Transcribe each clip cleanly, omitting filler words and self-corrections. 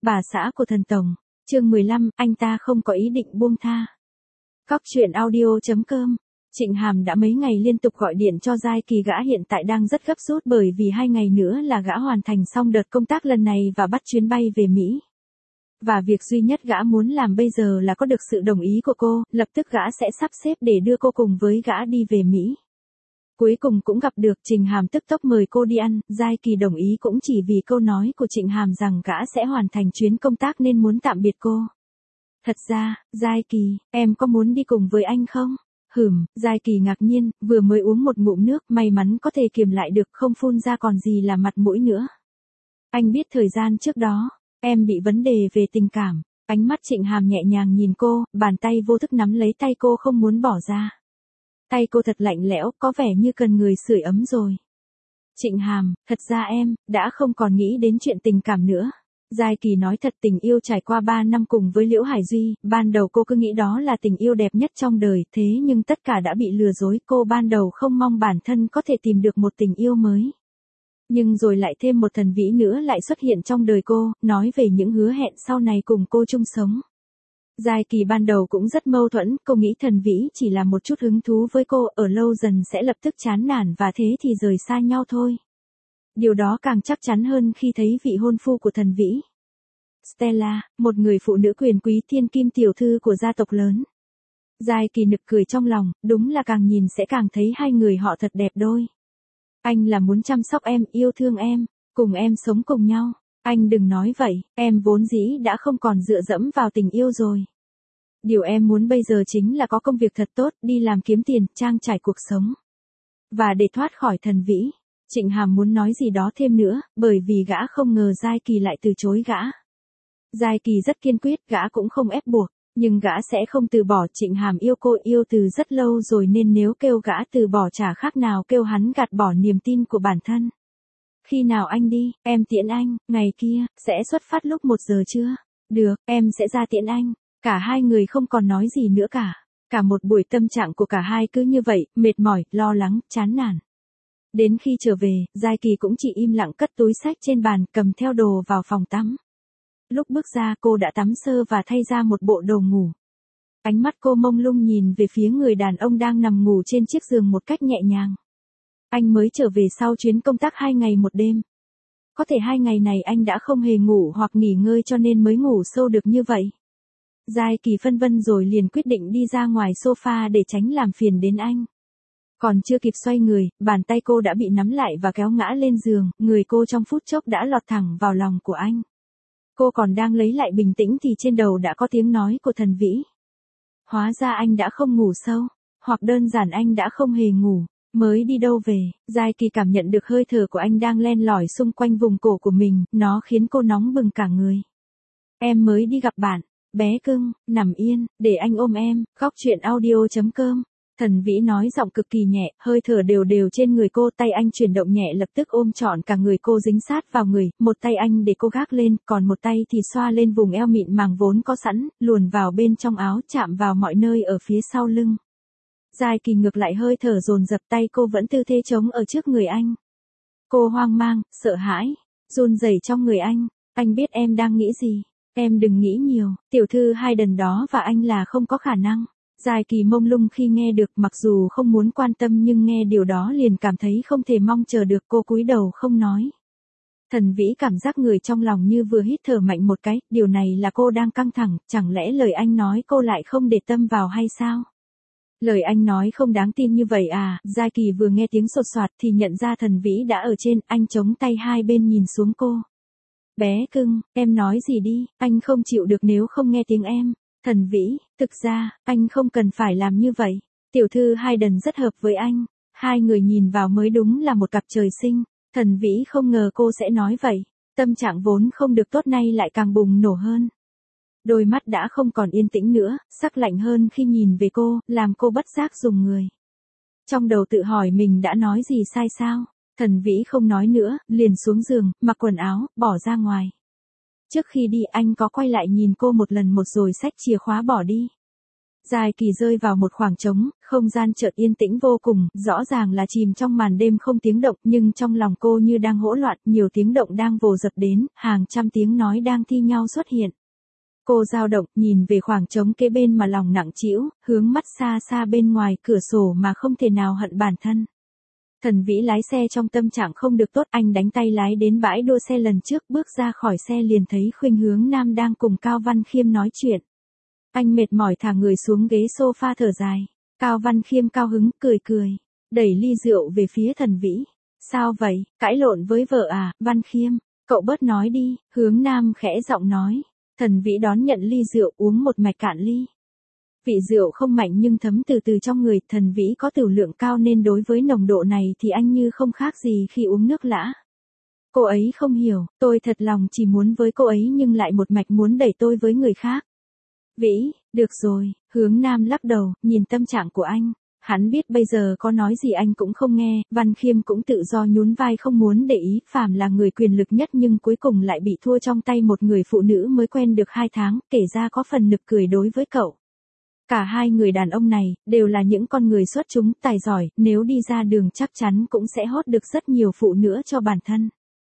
Bà xã của thần tổng. Chương 15, anh ta không có ý định buông tha. Cóc truyện audio.com. Trịnh Hàm đã mấy ngày liên tục gọi điện cho Giai Kỳ, gã hiện tại đang rất gấp rút bởi vì 2 ngày nữa là gã hoàn thành xong đợt công tác lần này và bắt chuyến bay về Mỹ. Và việc duy nhất gã muốn làm bây giờ là có được sự đồng ý của cô, lập tức gã sẽ sắp xếp để đưa cô cùng với gã đi về Mỹ. Cuối cùng cũng gặp được, Trịnh Hàm tức tốc mời cô đi ăn, Giai Kỳ đồng ý cũng chỉ vì câu nói của Trịnh Hàm rằng gã sẽ hoàn thành chuyến công tác nên muốn tạm biệt cô. Thật ra, Giai Kỳ, em có muốn đi cùng với anh không? Giai Kỳ ngạc nhiên, vừa mới uống một ngụm nước, may mắn có thể kiềm lại được, không phun ra còn gì là mặt mũi nữa. Anh biết thời gian trước đó, em bị vấn đề về tình cảm. Ánh mắt Trịnh Hàm nhẹ nhàng nhìn cô, bàn tay vô thức nắm lấy tay cô không muốn bỏ ra. Tay cô thật lạnh lẽo, có vẻ như cần người sưởi ấm rồi. Trịnh Hàm, thật ra em đã không còn nghĩ đến chuyện tình cảm nữa. Giai Kỳ nói thật, tình yêu trải qua 3 năm cùng với Liễu Hải Duy, ban đầu cô cứ nghĩ đó là tình yêu đẹp nhất trong đời, thế nhưng tất cả đã bị lừa dối, cô ban đầu không mong bản thân có thể tìm được một tình yêu mới. Nhưng rồi lại thêm một thần vĩ nữa lại xuất hiện trong đời cô, nói về những hứa hẹn sau này cùng cô chung sống. Giai Kỳ ban đầu cũng rất mâu thuẫn, cô nghĩ thần vĩ chỉ là một chút hứng thú với cô, ở lâu dần sẽ lập tức chán nản và thế thì rời xa nhau thôi. Điều đó càng chắc chắn hơn khi thấy vị hôn phu của thần vĩ. Stella, một người phụ nữ quyền quý thiên kim tiểu thư của gia tộc lớn. Giai Kỳ nực cười trong lòng, đúng là càng nhìn sẽ càng thấy hai người họ thật đẹp đôi. Anh là muốn chăm sóc em, yêu thương em, cùng em sống cùng nhau. Anh đừng nói vậy, em vốn dĩ đã không còn dựa dẫm vào tình yêu rồi. Điều em muốn bây giờ chính là có công việc thật tốt, đi làm kiếm tiền, trang trải cuộc sống. Và để thoát khỏi thần vĩ. Trịnh Hàm muốn nói gì đó thêm nữa, bởi vì gã không ngờ Giai Kỳ lại từ chối gã. Giai Kỳ rất kiên quyết, gã cũng không ép buộc, nhưng gã sẽ không từ bỏ. Trịnh Hàm yêu cô yêu từ rất lâu rồi nên nếu kêu gã từ bỏ chả khác nào kêu hắn gạt bỏ niềm tin của bản thân. Khi nào anh đi, em tiễn anh, ngày kia, sẽ xuất phát lúc 1 giờ trưa. Được, em sẽ ra tiễn anh. Cả hai người không còn nói gì nữa cả. Cả một buổi tâm trạng của cả hai cứ như vậy, mệt mỏi, lo lắng, chán nản. Đến khi trở về, Giai Kỳ cũng chỉ im lặng cất túi xách trên bàn, cầm theo đồ vào phòng tắm. Lúc bước ra cô đã tắm sơ và thay ra một bộ đồ ngủ. Ánh mắt cô mông lung nhìn về phía người đàn ông đang nằm ngủ trên chiếc giường một cách nhẹ nhàng. Anh mới trở về sau chuyến công tác 2 ngày 1 đêm. Có thể 2 ngày này anh đã không hề ngủ hoặc nghỉ ngơi cho nên mới ngủ sâu được như vậy. Giai Kỳ phân vân rồi liền quyết định đi ra ngoài sofa để tránh làm phiền đến anh. Còn chưa kịp xoay người, bàn tay cô đã bị nắm lại và kéo ngã lên giường, người cô trong phút chốc đã lọt thẳng vào lòng của anh. Cô còn đang lấy lại bình tĩnh thì trên đầu đã có tiếng nói của thần vĩ. Hóa ra anh đã không ngủ sâu, hoặc đơn giản anh đã không hề ngủ, mới đi đâu về. Giai Kỳ cảm nhận được hơi thở của anh đang len lỏi xung quanh vùng cổ của mình, nó khiến cô nóng bừng cả người. Em mới đi gặp bạn, bé cưng, nằm yên, để anh ôm em. Cóc truyện audio.com. Thần vĩ nói giọng cực kỳ nhẹ, hơi thở đều đều trên người cô, tay anh chuyển động nhẹ lập tức ôm trọn cả người cô dính sát vào người, một tay anh để cô gác lên, còn một tay thì xoa lên vùng eo mịn màng vốn có sẵn, luồn vào bên trong áo, chạm vào mọi nơi ở phía sau lưng. Giai Kỳ ngược lại hơi thở dồn dập, tay cô vẫn tư thế trống ở trước người anh. Cô hoang mang, sợ hãi, run rẩy trong người anh biết em đang nghĩ gì, em đừng nghĩ nhiều, tiểu thư Hayden đó và anh là không có khả năng. Giai Kỳ mông lung khi nghe được, mặc dù không muốn quan tâm nhưng nghe điều đó liền cảm thấy không thể mong chờ được, cô cúi đầu không nói. Thần vĩ cảm giác người trong lòng như vừa hít thở mạnh một cái, điều này là cô đang căng thẳng, chẳng lẽ lời anh nói cô lại không để tâm vào hay sao? Lời anh nói không đáng tin như vậy à? Giai Kỳ vừa nghe tiếng sột soạt thì nhận ra thần vĩ đã ở trên, anh chống tay hai bên nhìn xuống cô. Bé cưng, em nói gì đi, anh không chịu được nếu không nghe tiếng em. Thần vĩ, thực ra, anh không cần phải làm như vậy. Tiểu thư Hayden rất hợp với anh. Hai người nhìn vào mới đúng là một cặp trời sinh. Thần vĩ không ngờ cô sẽ nói vậy. Tâm trạng vốn không được tốt nay lại càng bùng nổ hơn. Đôi mắt đã không còn yên tĩnh nữa, sắc lạnh hơn khi nhìn về cô, làm cô bất giác rùng người. Trong đầu tự hỏi mình đã nói gì sai sao. Thần vĩ không nói nữa, liền xuống giường, mặc quần áo, bỏ ra ngoài. Trước khi đi anh có quay lại nhìn cô một lần rồi xách chìa khóa bỏ đi. Giai Kỳ rơi vào một khoảng trống, không gian chợt yên tĩnh vô cùng, rõ ràng là chìm trong màn đêm không tiếng động, nhưng trong lòng cô như đang hỗn loạn, nhiều tiếng động đang vồ dập đến, hàng trăm tiếng nói đang thi nhau xuất hiện. Cô dao động, nhìn về khoảng trống kế bên mà lòng nặng trĩu, hướng mắt xa xa bên ngoài cửa sổ mà không thể nào hận bản thân. Thần Vĩ lái xe trong tâm trạng không được tốt, anh đánh tay lái đến bãi đua xe lần trước, bước ra khỏi xe liền thấy Khuynh Hướng Nam đang cùng Cao Văn Khiêm nói chuyện. Anh mệt mỏi thả người xuống ghế sofa thở dài. Cao Văn Khiêm cao hứng, cười cười, đẩy ly rượu về phía Thần Vĩ. Sao vậy, cãi lộn với vợ à, Văn Khiêm, cậu bớt nói đi, Hướng Nam khẽ giọng nói. Thần Vĩ đón nhận ly rượu uống một mạch cạn ly. Vị rượu không mạnh nhưng thấm từ từ trong người, Thần Vĩ có tửu lượng cao nên đối với nồng độ này thì anh như không khác gì khi uống nước lã. Cô ấy không hiểu, tôi thật lòng chỉ muốn với cô ấy nhưng lại một mạch muốn đẩy tôi với người khác. Vĩ, được rồi, Hướng Nam lắc đầu, nhìn tâm trạng của anh. Hắn biết bây giờ có nói gì anh cũng không nghe, Văn Khiêm cũng tự do nhún vai không muốn để ý, phàm là người quyền lực nhất nhưng cuối cùng lại bị thua trong tay một người phụ nữ mới quen được 2 tháng, kể ra có phần nực cười đối với cậu. Cả hai người đàn ông này, đều là những con người xuất chúng, tài giỏi, nếu đi ra đường chắc chắn cũng sẽ hốt được rất nhiều phụ nữ cho bản thân.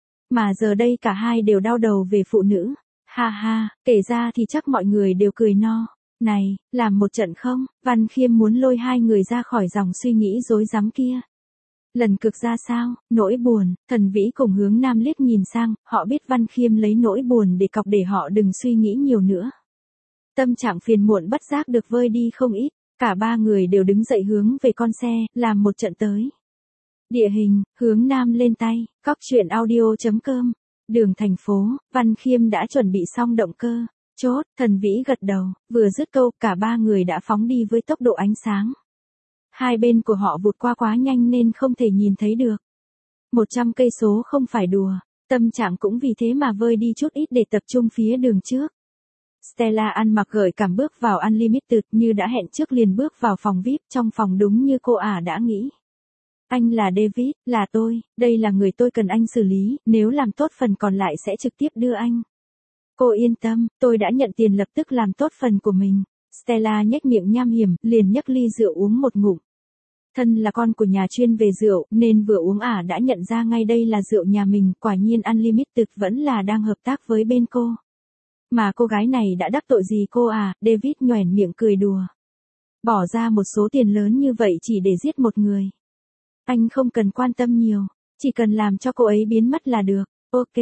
Mà giờ đây cả hai đều đau đầu về phụ nữ. Ha ha, kể ra thì chắc mọi người đều cười no. Này, làm một trận không? Văn Khiêm muốn lôi hai người ra khỏi dòng suy nghĩ rối rắm kia. Lần cực ra sao? Nỗi buồn. Thần Vĩ cùng Hướng Nam liếc nhìn sang, họ biết Văn Khiêm lấy nỗi buồn để cọc để họ đừng suy nghĩ nhiều nữa. Tâm trạng phiền muộn bất giác được vơi đi không ít. Cả ba người đều đứng dậy hướng về con xe, làm một trận tới. Địa hình, Hướng Nam lên tay, cóc truyện audio.com. Đường thành phố, Văn Khiêm đã chuẩn bị xong động cơ. Chốt, Thần Vĩ gật đầu, vừa dứt câu, cả ba người đã phóng đi với tốc độ ánh sáng. Hai bên của họ vụt qua quá nhanh nên không thể nhìn thấy được. 100 cây số không phải đùa, tâm trạng cũng vì thế mà vơi đi chút ít để tập trung phía đường trước. Stella ăn mặc gợi cảm bước vào Unlimited như đã hẹn trước liền bước vào phòng VIP, trong phòng đúng như cô đã nghĩ. Anh là David, là tôi, đây là người tôi cần anh xử lý, nếu làm tốt phần còn lại sẽ trực tiếp đưa anh. Cô yên tâm, tôi đã nhận tiền lập tức làm tốt phần của mình. Stella nhếch miệng nham hiểm, liền nhấc ly rượu uống một ngụm. Thân là con của nhà chuyên về rượu, nên vừa uống đã nhận ra ngay đây là rượu nhà mình, quả nhiên Unlimited vẫn là đang hợp tác với bên cô. Mà cô gái này đã đắc tội gì cô David nhoẻn miệng cười đùa. Bỏ ra một số tiền lớn như vậy chỉ để giết một người. Anh không cần quan tâm nhiều, chỉ cần làm cho cô ấy biến mất là được.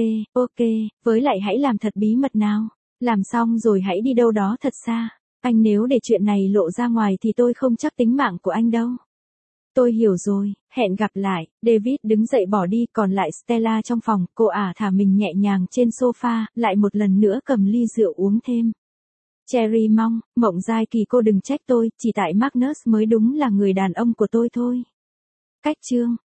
Ok, với lại hãy làm thật bí mật nào. Làm xong rồi hãy đi đâu đó thật xa. Anh nếu để chuyện này lộ ra ngoài thì tôi không chắc tính mạng của anh đâu. Tôi hiểu rồi, hẹn gặp lại. David đứng dậy bỏ đi, còn lại Stella trong phòng, cô thả mình nhẹ nhàng trên sofa, lại một lần nữa cầm ly rượu uống thêm. Cherry Mộng Giai Kỳ, cô đừng trách tôi, chỉ tại Magnus mới đúng là người đàn ông của tôi thôi. Cách chương